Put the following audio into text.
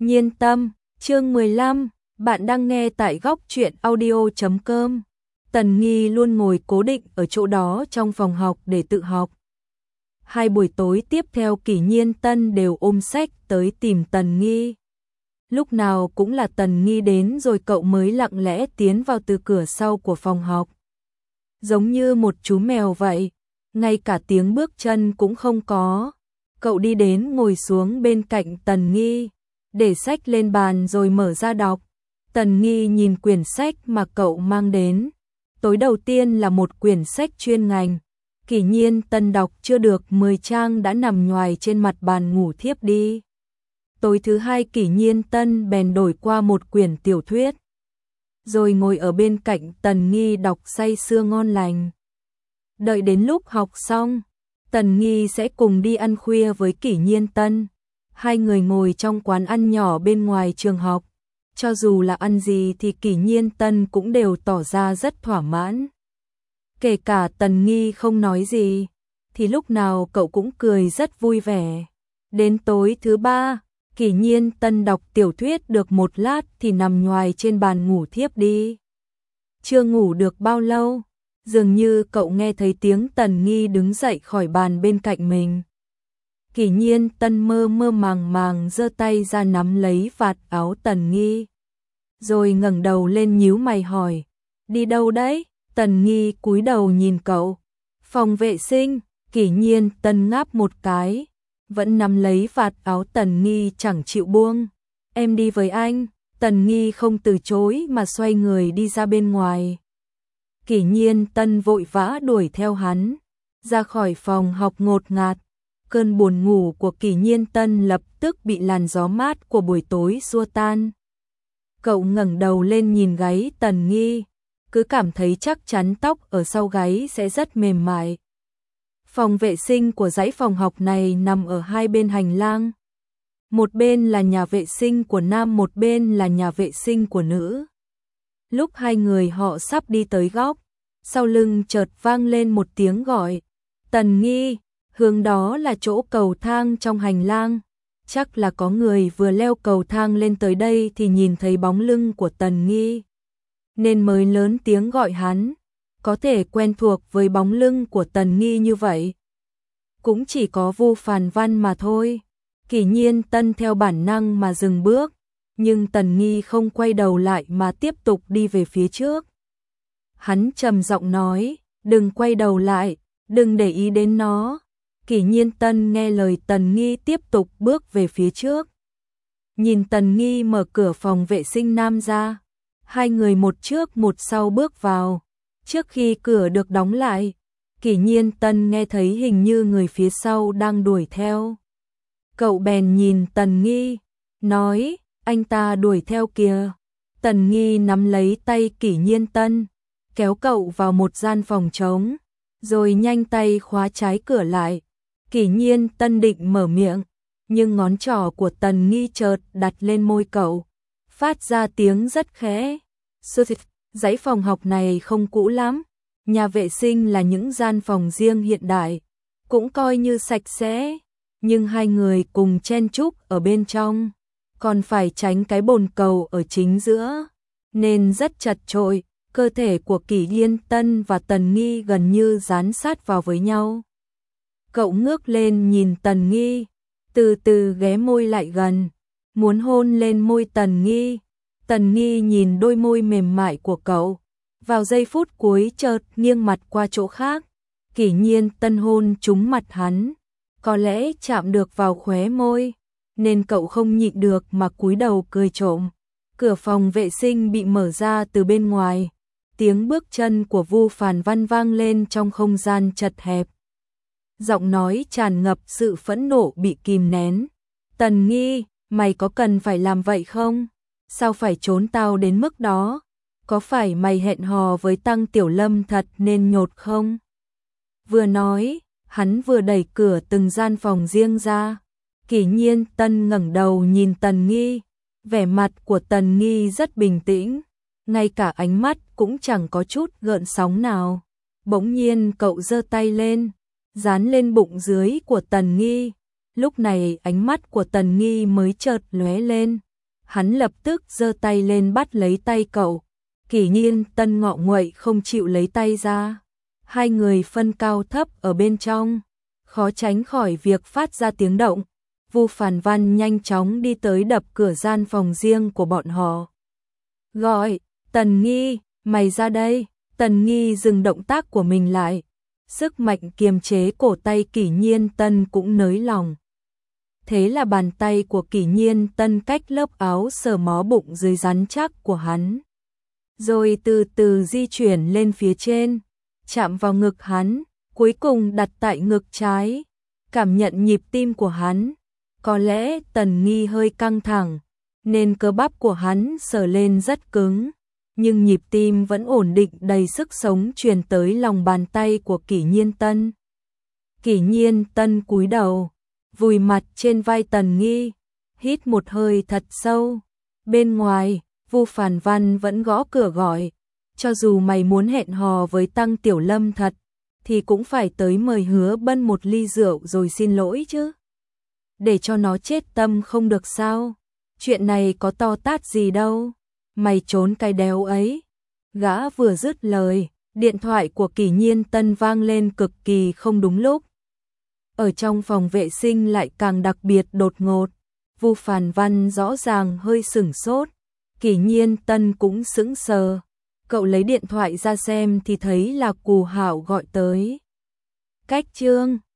Nhiên tâm, chương 15, bạn đang nghe tại góc truyện audio.com. Tần Nghi luôn ngồi cố định ở chỗ đó trong phòng học để tự học. Hai buổi tối tiếp theo Kỷ Nhiên Tân đều ôm sách tới tìm Tần Nghi. Lúc nào cũng là Tần Nghi đến rồi cậu mới lặng lẽ tiến vào từ cửa sau của phòng học. Giống như một chú mèo vậy, ngay cả tiếng bước chân cũng không có. Cậu đi đến ngồi xuống bên cạnh Tần Nghi, để sách lên bàn rồi mở ra đọc. Tần Nghi nhìn quyển sách mà cậu mang đến. Tối đầu tiên là một quyển sách chuyên ngành. Kỷ Nhiên Tân đọc chưa được 10 trang đã nằm nhoài trên mặt bàn ngủ thiếp đi. Tối thứ hai Kỷ Nhiên Tân bèn đổi qua một quyển tiểu thuyết, rồi ngồi ở bên cạnh Tần Nghi đọc say sưa ngon lành. Đợi đến lúc học xong, Tần Nghi sẽ cùng đi ăn khuya với Kỷ Nhiên Tân. Hai người ngồi trong quán ăn nhỏ bên ngoài trường học. Cho dù là ăn gì thì Kỷ Nhiên Tân cũng đều tỏ ra rất thỏa mãn. Kể cả Tần Nghi không nói gì, thì lúc nào cậu cũng cười rất vui vẻ. Đến tối thứ ba, Kỷ Nhiên Tân đọc tiểu thuyết được một lát thì nằm nhoài trên bàn ngủ thiếp đi. Chưa ngủ được bao lâu, dường như cậu nghe thấy tiếng Tần Nghi đứng dậy khỏi bàn bên cạnh mình. Kỷ Nhiên Tân mơ mơ màng màng giơ tay ra nắm lấy vạt áo Tần Nghi, rồi ngẩng đầu lên nhíu mày hỏi, đi đâu đấy? Tần Nghi cúi đầu nhìn cậu. Phòng vệ sinh. Kỷ Nhiên Tân ngáp một cái, vẫn nắm lấy vạt áo Tần Nghi chẳng chịu buông. Em đi với anh. Tần Nghi không từ chối mà xoay người đi ra bên ngoài. Kỷ Nhiên Tân vội vã đuổi theo hắn, ra khỏi phòng học ngột ngạt. Cơn buồn ngủ của Kỷ Nhiên Tân lập tức bị làn gió mát của buổi tối xua tan. Cậu ngẩng đầu lên nhìn gáy Tần Nghi, cứ cảm thấy chắc chắn tóc ở sau gáy sẽ rất mềm mại. Phòng vệ sinh của dãy phòng học này nằm ở hai bên hành lang. Một bên là nhà vệ sinh của nam, một bên là nhà vệ sinh của nữ. Lúc hai người họ sắp đi tới góc, sau lưng chợt vang lên một tiếng gọi. Tần Nghi, hướng đó là chỗ cầu thang trong hành lang. Chắc là có người vừa leo cầu thang lên tới đây thì nhìn thấy bóng lưng của Tần Nghi, nên mới lớn tiếng gọi hắn. Có thể quen thuộc với bóng lưng của Tần Nghi như vậy cũng chỉ có Vu Phàn Văn mà thôi. Kỷ Nhiên Tân theo bản năng mà dừng bước, nhưng Tần Nghi không quay đầu lại mà tiếp tục đi về phía trước. Hắn trầm giọng nói, đừng quay đầu lại, đừng để ý đến nó. Kỷ Nhiên Tân nghe lời Tần Nghi tiếp tục bước về phía trước. Nhìn Tần Nghi mở cửa phòng vệ sinh nam ra, hai người một trước một sau bước vào. Trước khi cửa được đóng lại, Kỷ Nhiên Tân nghe thấy hình như người phía sau đang đuổi theo. Cậu bèn nhìn Tần Nghi, nói, anh ta đuổi theo kìa. Tần Nghi nắm lấy tay Kỷ Nhiên Tân, kéo cậu vào một gian phòng trống, rồi nhanh tay khóa trái cửa lại. Kỷ Nhiên Tân định mở miệng, nhưng ngón trỏ của Tần Nghi chợt đặt lên môi cậu, phát ra tiếng rất khẽ. Dãy phòng học này không cũ lắm, nhà vệ sinh là những gian phòng riêng hiện đại, cũng coi như sạch sẽ, nhưng hai người cùng chen chúc ở bên trong, còn phải tránh cái bồn cầu ở chính giữa, nên rất chật chội. Cơ thể của Kỷ Nhiên Tân và Tần Nghi gần như dán sát vào với nhau. Cậu ngước lên nhìn Tần Nghi, từ từ ghé môi lại gần, muốn hôn lên môi Tần Nghi. Tần Nghi nhìn đôi môi mềm mại của cậu, vào giây phút cuối chợt nghiêng mặt qua chỗ khác. Kỷ Nhiên Tân hôn trúng mặt hắn, có lẽ chạm được vào khóe môi, nên cậu không nhịn được mà cúi đầu cười trộm. Cửa phòng vệ sinh bị mở ra từ bên ngoài, tiếng bước chân của Vu Phàn Văn vang lên trong không gian chật hẹp. Giọng nói tràn ngập sự phẫn nộ bị kìm nén. Tần Nghi, mày có cần phải làm vậy không? Sao phải trốn tao đến mức đó? Có phải mày hẹn hò với Tăng Tiểu Lâm thật nên nhột không? Vừa nói, hắn vừa đẩy cửa từng gian phòng riêng ra. Kỷ Nhiên Tân ngẩng đầu nhìn Tần Nghi, vẻ mặt của Tần Nghi rất bình tĩnh, ngay cả ánh mắt cũng chẳng có chút gợn sóng nào. Bỗng nhiên cậu giơ tay lên, dán lên bụng dưới của Tần Nghi. Lúc này ánh mắt của Tần Nghi mới chợt lóe lên, Hắn lập tức giơ tay lên bắt lấy tay cậu. Kỷ Nhiên Tân ngọ nguậy không chịu lấy tay ra. Hai người phân cao thấp ở bên trong, khó tránh khỏi việc phát ra tiếng động. Vu Phàn Văn nhanh chóng đi tới đập cửa gian phòng riêng của bọn họ. Gọi, Tần Nghi, mày ra đây. Tần Nghi dừng động tác của mình lại. Sức mạnh kiềm chế cổ tay Kỷ Nhiên Tân cũng nới lỏng. Thế là bàn tay của Kỷ Nhiên Tân cách lớp áo sờ mó bụng dưới rắn chắc của hắn. Rồi từ từ di chuyển lên phía trên, chạm vào ngực hắn, cuối cùng đặt tại ngực trái, cảm nhận nhịp tim của hắn. Có lẽ Tần Nghi hơi căng thẳng, nên cơ bắp của hắn sờ lên rất cứng, nhưng nhịp tim vẫn ổn định, đầy sức sống truyền tới lòng bàn tay của Kỷ Nhiên Tân. Kỷ Nhiên Tân cúi đầu, vùi mặt trên vai Tần Nghi, hít một hơi thật sâu. Bên ngoài, Vu Phàn Văn vẫn gõ cửa gọi, cho dù mày muốn hẹn hò với Tăng Tiểu Lâm thật, thì cũng phải tới mời Hứa Bân một ly rượu rồi xin lỗi chứ. Để cho nó chết tâm không được sao? Chuyện này có to tát gì đâu, mày trốn cái đéo ấy. Gã vừa dứt lời, điện thoại của Kỷ Nhiên Tân vang lên cực kỳ không đúng lúc. Ở trong phòng vệ sinh lại càng đặc biệt đột ngột. Vu Phàn Văn rõ ràng hơi sửng sốt, Kỷ Nhiên Tân cũng sững sờ. Cậu lấy điện thoại ra xem thì thấy là Cù Hạo gọi tới. Cách Trương